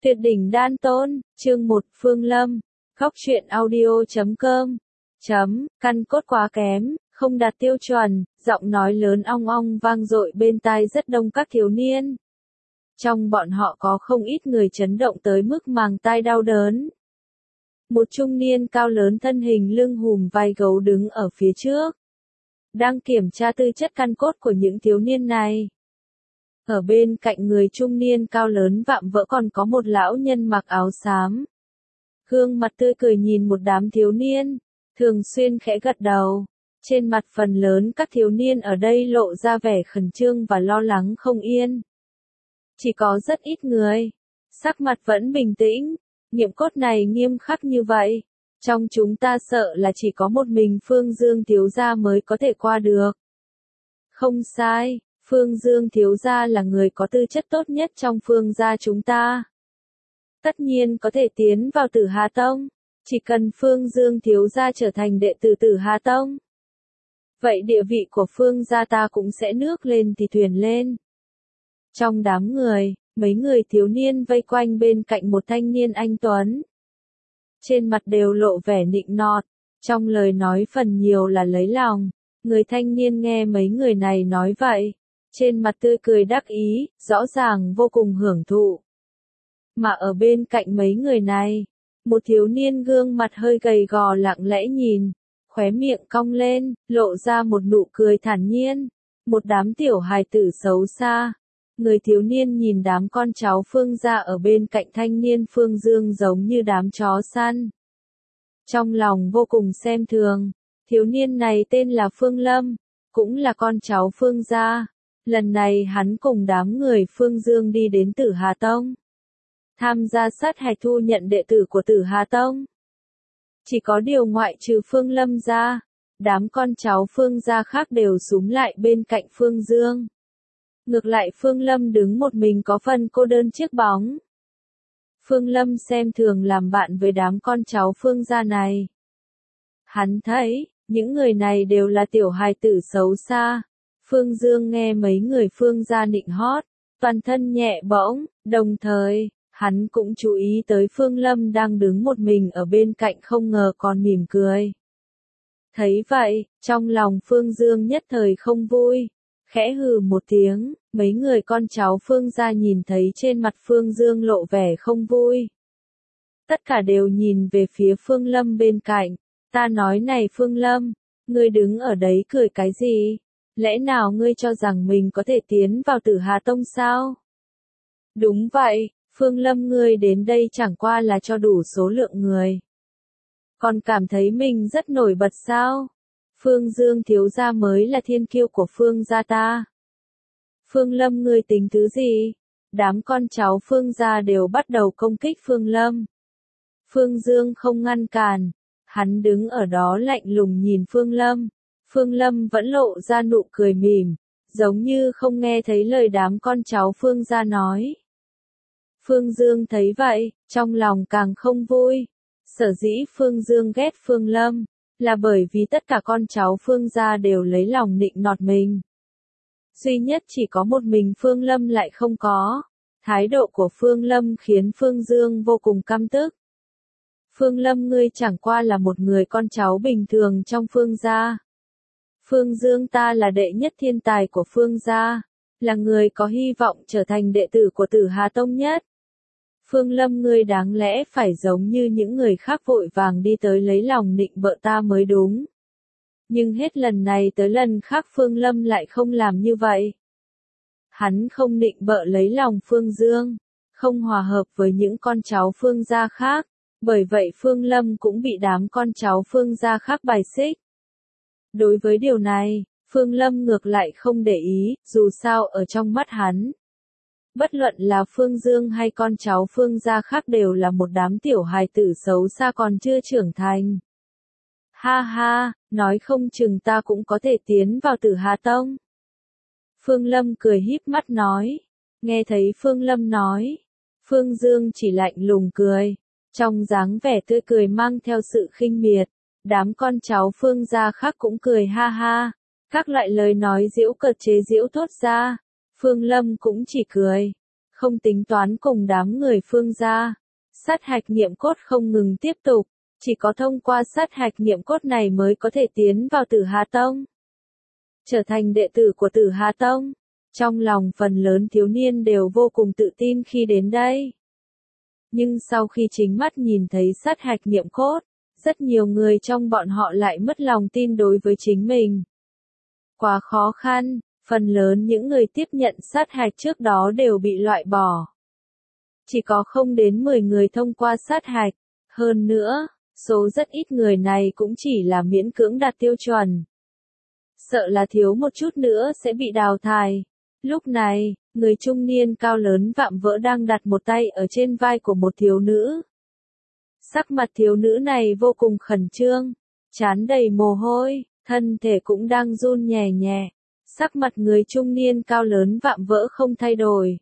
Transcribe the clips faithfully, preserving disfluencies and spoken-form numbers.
Tuyệt đỉnh đan tôn, chương một Phương Lâm, Góc truyện audio chấm com, chấm, căn cốt quá kém, không đạt tiêu chuẩn, giọng nói lớn ong ong vang dội bên tai rất đông các thiếu niên. Trong bọn họ có không ít người chấn động tới mức màng tai đau đớn. Một trung niên cao lớn thân hình lưng hùm vai gấu đứng ở phía trước, đang kiểm tra tư chất căn cốt của những thiếu niên này. Ở bên cạnh người trung niên cao lớn vạm vỡ còn có một lão nhân mặc áo xám. Gương mặt tươi cười nhìn một đám thiếu niên, thường xuyên khẽ gật đầu. Trên mặt phần lớn các thiếu niên ở đây lộ ra vẻ khẩn trương và lo lắng không yên. Chỉ có rất ít người, sắc mặt vẫn bình tĩnh, nghiệm cốt này nghiêm khắc như vậy. Trong chúng ta sợ là chỉ có một mình Phương Dương thiếu gia mới có thể qua được. Không sai. Phương Dương thiếu gia là người có tư chất tốt nhất trong Phương gia chúng ta. Tất nhiên có thể tiến vào Tử Hà Tông, chỉ cần Phương Dương thiếu gia trở thành đệ tử Tử Hà Tông. Vậy địa vị của Phương gia ta cũng sẽ nước lên thì thuyền lên. Trong đám người, mấy người thiếu niên vây quanh bên cạnh một thanh niên anh tuấn. Trên mặt đều lộ vẻ nịnh nọt, trong lời nói phần nhiều là lấy lòng. Người thanh niên nghe mấy người này nói vậy, trên mặt tươi cười đắc ý, rõ ràng vô cùng hưởng thụ. Mà ở bên cạnh mấy người này, một thiếu niên gương mặt hơi gầy gò lặng lẽ nhìn, khóe miệng cong lên, lộ ra một nụ cười thản nhiên. Một đám tiểu hài tử xấu xa. Người thiếu niên nhìn đám con cháu Phương gia ở bên cạnh thanh niên Phương Dương giống như đám chó săn. Trong lòng vô cùng xem thường, thiếu niên này tên là Phương Lâm, cũng là con cháu Phương gia. Lần này hắn cùng đám người Phương Dương đi đến Tử Hà Tông, tham gia sát hạch thu nhận đệ tử của Tử Hà Tông. Chỉ có điều ngoại trừ Phương Lâm ra, đám con cháu Phương gia khác đều súm lại bên cạnh Phương Dương. Ngược lại Phương Lâm đứng một mình có phần cô đơn chiếc bóng. Phương Lâm xem thường làm bạn với đám con cháu Phương gia này. Hắn thấy, những người này đều là tiểu hài tử xấu xa. Phương Dương nghe mấy người Phương gia nịnh hót, toàn thân nhẹ bỗng, đồng thời, hắn cũng chú ý tới Phương Lâm đang đứng một mình ở bên cạnh không ngờ còn mỉm cười. Thấy vậy, trong lòng Phương Dương nhất thời không vui, khẽ hừ một tiếng, mấy người con cháu Phương gia nhìn thấy trên mặt Phương Dương lộ vẻ không vui. Tất cả đều nhìn về phía Phương Lâm bên cạnh, ta nói này Phương Lâm, ngươi đứng ở đấy cười cái gì? Lẽ nào ngươi cho rằng mình có thể tiến vào Tử Hà Tông sao? Đúng vậy, Phương Lâm ngươi đến đây chẳng qua là cho đủ số lượng người. Còn cảm thấy mình rất nổi bật sao? Phương Dương thiếu gia mới là thiên kiêu của Phương gia ta. Phương Lâm ngươi tính thứ gì? Đám con cháu Phương gia đều bắt đầu công kích Phương Lâm. Phương Dương không ngăn cản, hắn đứng ở đó lạnh lùng nhìn Phương Lâm. Phương Lâm vẫn lộ ra nụ cười mỉm, giống như không nghe thấy lời đám con cháu Phương gia nói. Phương Dương thấy vậy, trong lòng càng không vui. Sở dĩ Phương Dương ghét Phương Lâm, là bởi vì tất cả con cháu Phương gia đều lấy lòng nịnh nọt mình. Duy nhất chỉ có một mình Phương Lâm lại không có. Thái độ của Phương Lâm khiến Phương Dương vô cùng căm tức. Phương Lâm ngươi chẳng qua là một người con cháu bình thường trong Phương gia. Phương Dương ta là đệ nhất thiên tài của Phương gia, là người có hy vọng trở thành đệ tử của Tử Hà Tông nhất. Phương Lâm ngươi đáng lẽ phải giống như những người khác vội vàng đi tới lấy lòng nịnh bợ ta mới đúng. Nhưng hết lần này tới lần khác Phương Lâm lại không làm như vậy. Hắn không nịnh bợ lấy lòng Phương Dương, không hòa hợp với những con cháu Phương gia khác, bởi vậy Phương Lâm cũng bị đám con cháu Phương gia khác bài xích. Đối với điều này, Phương Lâm ngược lại không để ý, dù sao ở trong mắt hắn. Bất luận là Phương Dương hay con cháu Phương gia khác đều là một đám tiểu hài tử xấu xa còn chưa trưởng thành. Ha ha, nói không chừng ta cũng có thể tiến vào Tử Hà Tông. Phương Lâm cười híp mắt nói. Nghe thấy Phương Lâm nói, Phương Dương chỉ lạnh lùng cười, trong dáng vẻ tươi cười mang theo sự khinh miệt. Đám con cháu Phương gia khác cũng cười ha ha, các loại lời nói giễu cợt chế giễu thốt ra. Phương Lâm cũng chỉ cười, không tính toán cùng đám người Phương gia. Sát hạch nghiệm cốt không ngừng tiếp tục, chỉ có thông qua sát hạch nghiệm cốt này mới có thể tiến vào Tử Hà Tông, trở thành đệ tử của Tử Hà Tông. Trong lòng phần lớn thiếu niên đều vô cùng tự tin khi đến đây. Nhưng sau khi chính mắt nhìn thấy sát hạch nghiệm cốt, rất nhiều người trong bọn họ lại mất lòng tin đối với chính mình. Quá khó khăn, phần lớn những người tiếp nhận sát hạch trước đó đều bị loại bỏ. Chỉ có không đến mười người thông qua sát hạch, hơn nữa, số rất ít người này cũng chỉ là miễn cưỡng đạt tiêu chuẩn. Sợ là thiếu một chút nữa sẽ bị đào thải. Lúc này, người trung niên cao lớn vạm vỡ đang đặt một tay ở trên vai của một thiếu nữ. Sắc mặt thiếu nữ này vô cùng khẩn trương, trán đầy mồ hôi, thân thể cũng đang run nhẹ nhẹ. Sắc mặt người trung niên cao lớn vạm vỡ không thay đổi.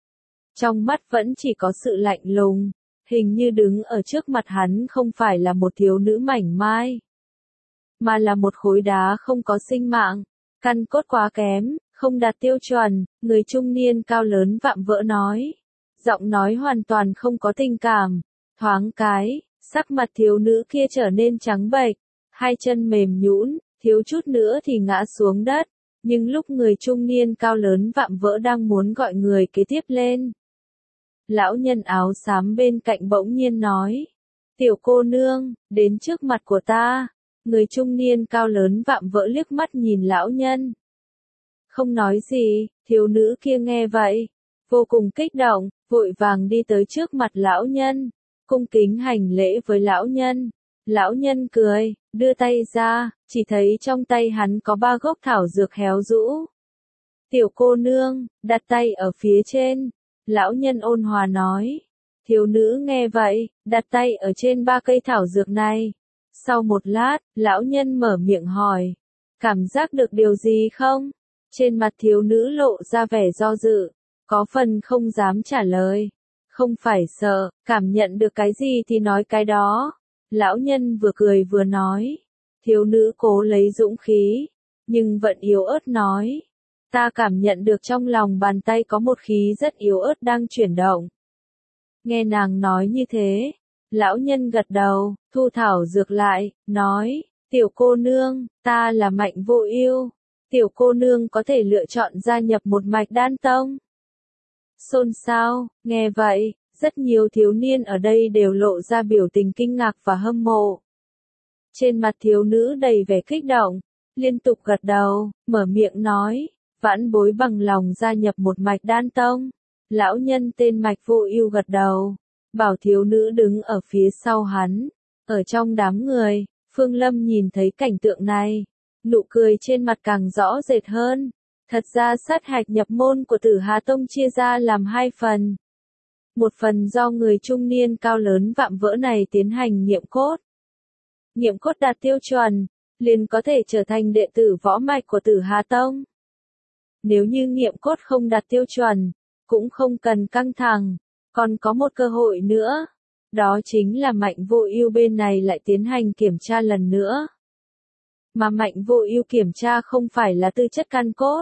Trong mắt vẫn chỉ có sự lạnh lùng, hình như đứng ở trước mặt hắn không phải là một thiếu nữ mảnh mai, mà là một khối đá không có sinh mạng, căn cốt quá kém, không đạt tiêu chuẩn, người trung niên cao lớn vạm vỡ nói. Giọng nói hoàn toàn không có tình cảm, thoáng cái, sắc mặt thiếu nữ kia trở nên trắng bệch, hai chân mềm nhũn, thiếu chút nữa thì ngã xuống đất, nhưng lúc người trung niên cao lớn vạm vỡ đang muốn gọi người kế tiếp lên. Lão nhân áo xám bên cạnh bỗng nhiên nói, tiểu cô nương, đến trước mặt của ta. Người trung niên cao lớn vạm vỡ liếc mắt nhìn lão nhân. Không nói gì, thiếu nữ kia nghe vậy, vô cùng kích động, vội vàng đi tới trước mặt lão nhân, cung kính hành lễ với lão nhân. Lão nhân cười, đưa tay ra, chỉ thấy trong tay hắn có ba gốc thảo dược héo rũ. Tiểu cô nương, đặt tay ở phía trên. Lão nhân ôn hòa nói. Thiếu nữ nghe vậy, đặt tay ở trên ba cây thảo dược này. Sau một lát, lão nhân mở miệng hỏi. Cảm giác được điều gì không? Trên mặt thiếu nữ lộ ra vẻ do dự, có phần không dám trả lời. Không phải sợ, cảm nhận được cái gì thì nói cái đó. Lão nhân vừa cười vừa nói. Thiếu nữ cố lấy dũng khí, nhưng vẫn yếu ớt nói. Ta cảm nhận được trong lòng bàn tay có một khí rất yếu ớt đang chuyển động. Nghe nàng nói như thế, lão nhân gật đầu, thu thảo dược lại, nói, tiểu cô nương, ta là Mạnh Vô Ưu, tiểu cô nương có thể lựa chọn gia nhập một mạch đan tông. Xôn xao, nghe vậy, rất nhiều thiếu niên ở đây đều lộ ra biểu tình kinh ngạc và hâm mộ. Trên mặt thiếu nữ đầy vẻ kích động, liên tục gật đầu, mở miệng nói, vãn bối bằng lòng gia nhập một mạch đan tông. Lão nhân tên Mạch Vô Ưu gật đầu, bảo thiếu nữ đứng ở phía sau hắn. Ở trong đám người, Phương Lâm nhìn thấy cảnh tượng này, nụ cười trên mặt càng rõ rệt hơn. Thật ra sát hạch nhập môn của Tử Hà Tông chia ra làm hai phần. Một phần do người trung niên cao lớn vạm vỡ này tiến hành nghiệm cốt. Nghiệm cốt đạt tiêu chuẩn, liền có thể trở thành đệ tử võ mạch của Tử Hà Tông. Nếu như nghiệm cốt không đạt tiêu chuẩn, cũng không cần căng thẳng, còn có một cơ hội nữa. Đó chính là Mạnh Vô Ưu bên này lại tiến hành kiểm tra lần nữa. Mà Mạnh Vô Ưu kiểm tra không phải là tư chất căn cốt,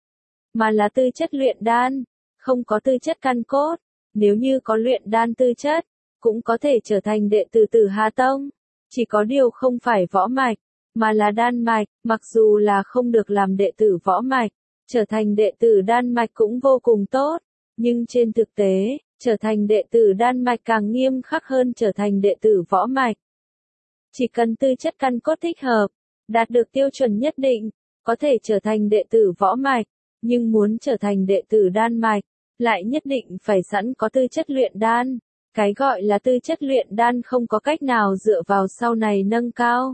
mà là tư chất luyện đan, không có tư chất căn cốt. Nếu như có luyện đan tư chất, cũng có thể trở thành đệ tử Tử Hà Tông. Chỉ có điều không phải võ mạch, mà là đan mạch, mặc dù là không được làm đệ tử võ mạch, trở thành đệ tử đan mạch cũng vô cùng tốt. Nhưng trên thực tế, trở thành đệ tử đan mạch càng nghiêm khắc hơn trở thành đệ tử võ mạch. Chỉ cần tư chất căn cốt thích hợp, đạt được tiêu chuẩn nhất định, có thể trở thành đệ tử võ mạch, nhưng muốn trở thành đệ tử đan mạch, lại nhất định phải sẵn có tư chất luyện đan. Cái gọi là tư chất luyện đan không có cách nào dựa vào sau này nâng cao,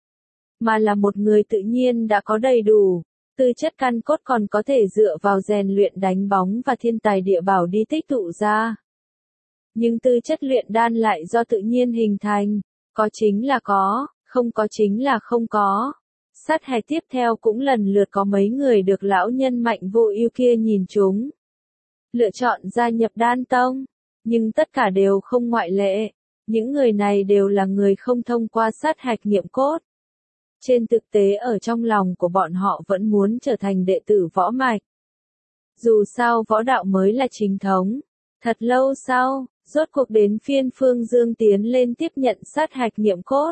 mà là một người tự nhiên đã có đầy đủ. Tư chất căn cốt còn có thể dựa vào rèn luyện đánh bóng và thiên tài địa bảo đi tích tụ ra. Nhưng tư chất luyện đan lại do tự nhiên hình thành, có chính là có, không có chính là không có. Sát hạch tiếp theo cũng lần lượt có mấy người được lão nhân Mạnh Vô Ưu kia nhìn trúng, lựa chọn gia nhập đan tông, nhưng tất cả đều không ngoại lệ. Những người này đều là người không thông qua sát hạch nghiệm cốt. Trên thực tế ở trong lòng của bọn họ vẫn muốn trở thành đệ tử võ mạch. Dù sao võ đạo mới là chính thống. Thật lâu sau, rốt cuộc đến phiên Phương Dương tiến lên tiếp nhận sát hạch nghiệm cốt.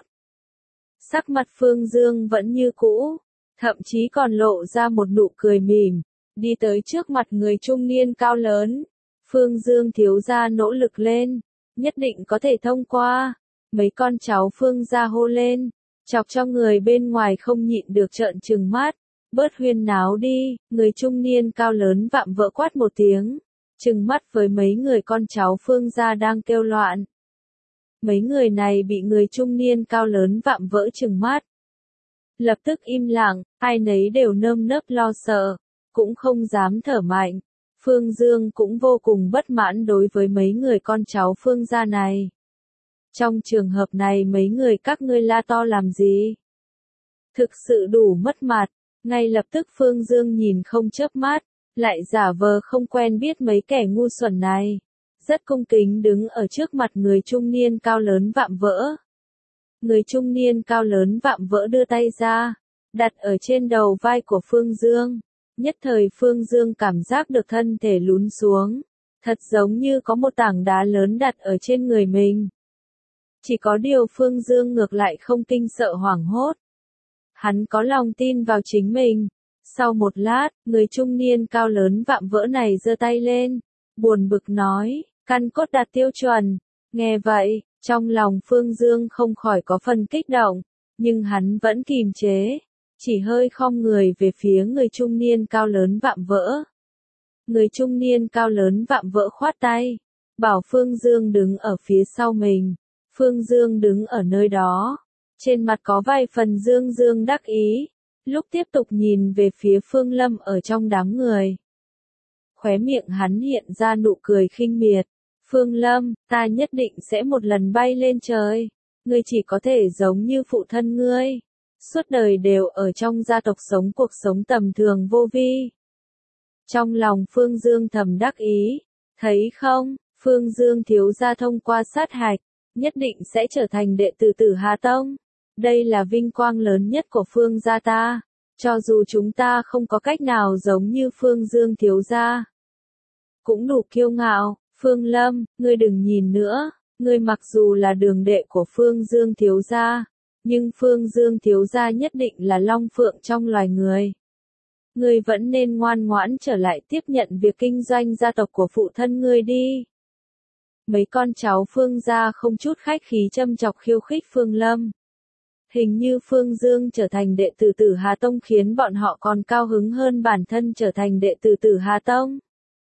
Sắc mặt Phương Dương vẫn như cũ, thậm chí còn lộ ra một nụ cười mỉm, đi tới trước mặt người trung niên cao lớn. Phương Dương thiếu gia nỗ lực lên, nhất định có thể thông qua. Mấy con cháu Phương gia hô lên, chọc cho người bên ngoài không nhịn được trợn trừng mắt. Bớt huyên náo đi, người trung niên cao lớn vạm vỡ quát một tiếng, trừng mắt với mấy người con cháu Phương gia đang kêu loạn. Mấy người này bị người trung niên cao lớn vạm vỡ trừng mắt. Lập tức im lặng, ai nấy đều nơm nớp lo sợ, cũng không dám thở mạnh. Phương Dương cũng vô cùng bất mãn đối với mấy người con cháu Phương gia này. Trong trường hợp này mấy người các ngươi la to làm gì? Thực sự đủ mất mặt. Ngay lập tức Phương Dương nhìn không chớp mắt, lại giả vờ không quen biết mấy kẻ ngu xuẩn này. Rất cung kính đứng ở trước mặt người trung niên cao lớn vạm vỡ. Người trung niên cao lớn vạm vỡ đưa tay ra, đặt ở trên đầu vai của Phương Dương. Nhất thời Phương Dương cảm giác được thân thể lún xuống, thật giống như có một tảng đá lớn đặt ở trên người mình. Chỉ có điều Phương Dương ngược lại không kinh sợ hoảng hốt. Hắn có lòng tin vào chính mình. Sau một lát, người trung niên cao lớn vạm vỡ này giơ tay lên, buồn bực nói, căn cốt đạt tiêu chuẩn. Nghe vậy, trong lòng Phương Dương không khỏi có phần kích động, nhưng hắn vẫn kìm chế, chỉ hơi khom người về phía người trung niên cao lớn vạm vỡ. Người trung niên cao lớn vạm vỡ khoát tay, bảo Phương Dương đứng ở phía sau mình. Phương Dương đứng ở nơi đó, trên mặt có vài phần dương dương đắc ý, lúc tiếp tục nhìn về phía Phương Lâm ở trong đám người. Khóe miệng hắn hiện ra nụ cười khinh miệt. Phương Lâm, ta nhất định sẽ một lần bay lên trời. Ngươi chỉ có thể giống như phụ thân ngươi, suốt đời đều ở trong gia tộc sống cuộc sống tầm thường vô vi. Trong lòng Phương Dương thầm đắc ý, thấy không, Phương Dương thiếu gia thông qua sát hạch, nhất định sẽ trở thành đệ tử Tử Hà Tông. Đây là vinh quang lớn nhất của Phương gia ta, cho dù chúng ta không có cách nào giống như Phương Dương thiếu gia. Cũng đủ kiêu ngạo, Phương Lâm, ngươi đừng nhìn nữa, ngươi mặc dù là đường đệ của Phương Dương thiếu gia, nhưng Phương Dương thiếu gia nhất định là long phượng trong loài người. Ngươi vẫn nên ngoan ngoãn trở lại tiếp nhận việc kinh doanh gia tộc của phụ thân ngươi đi. Mấy con cháu Phương gia không chút khách khí châm chọc khiêu khích Phương Lâm. Hình như Phương Dương trở thành đệ tử Tử Hà Tông khiến bọn họ còn cao hứng hơn bản thân trở thành đệ tử Tử Hà Tông.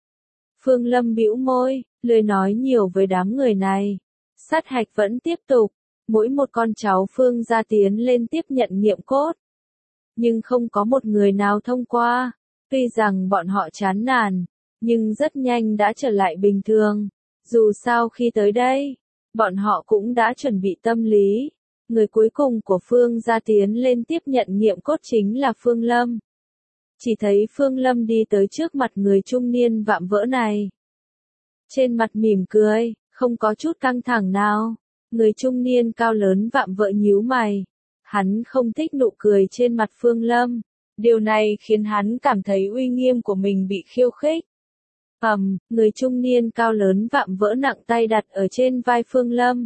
Phương Lâm bĩu môi, lười nói nhiều với đám người này. Sát hạch vẫn tiếp tục, mỗi một con cháu Phương gia tiến lên tiếp nhận nghiệm cốt. Nhưng không có một người nào thông qua, tuy rằng bọn họ chán nản, nhưng rất nhanh đã trở lại bình thường. Dù sao khi tới đây, bọn họ cũng đã chuẩn bị tâm lý. Người cuối cùng của Phương gia tiến lên tiếp nhận nghiệm cốt chính là Phương Lâm. Chỉ thấy Phương Lâm đi tới trước mặt người trung niên vạm vỡ này. Trên mặt mỉm cười, không có chút căng thẳng nào. Người trung niên cao lớn vạm vỡ nhíu mày. Hắn không thích nụ cười trên mặt Phương Lâm. Điều này khiến hắn cảm thấy uy nghiêm của mình bị khiêu khích. Ầm, người trung niên cao lớn vạm vỡ nặng tay đặt ở trên vai Phương Lâm.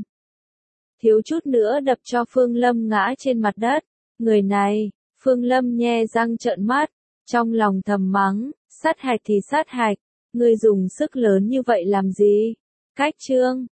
Thiếu chút nữa đập cho Phương Lâm ngã trên mặt đất. Người này, Phương Lâm nhe răng trợn mắt, trong lòng thầm mắng, sát hạch thì sát hạch, ngươi dùng sức lớn như vậy làm gì? Cách chương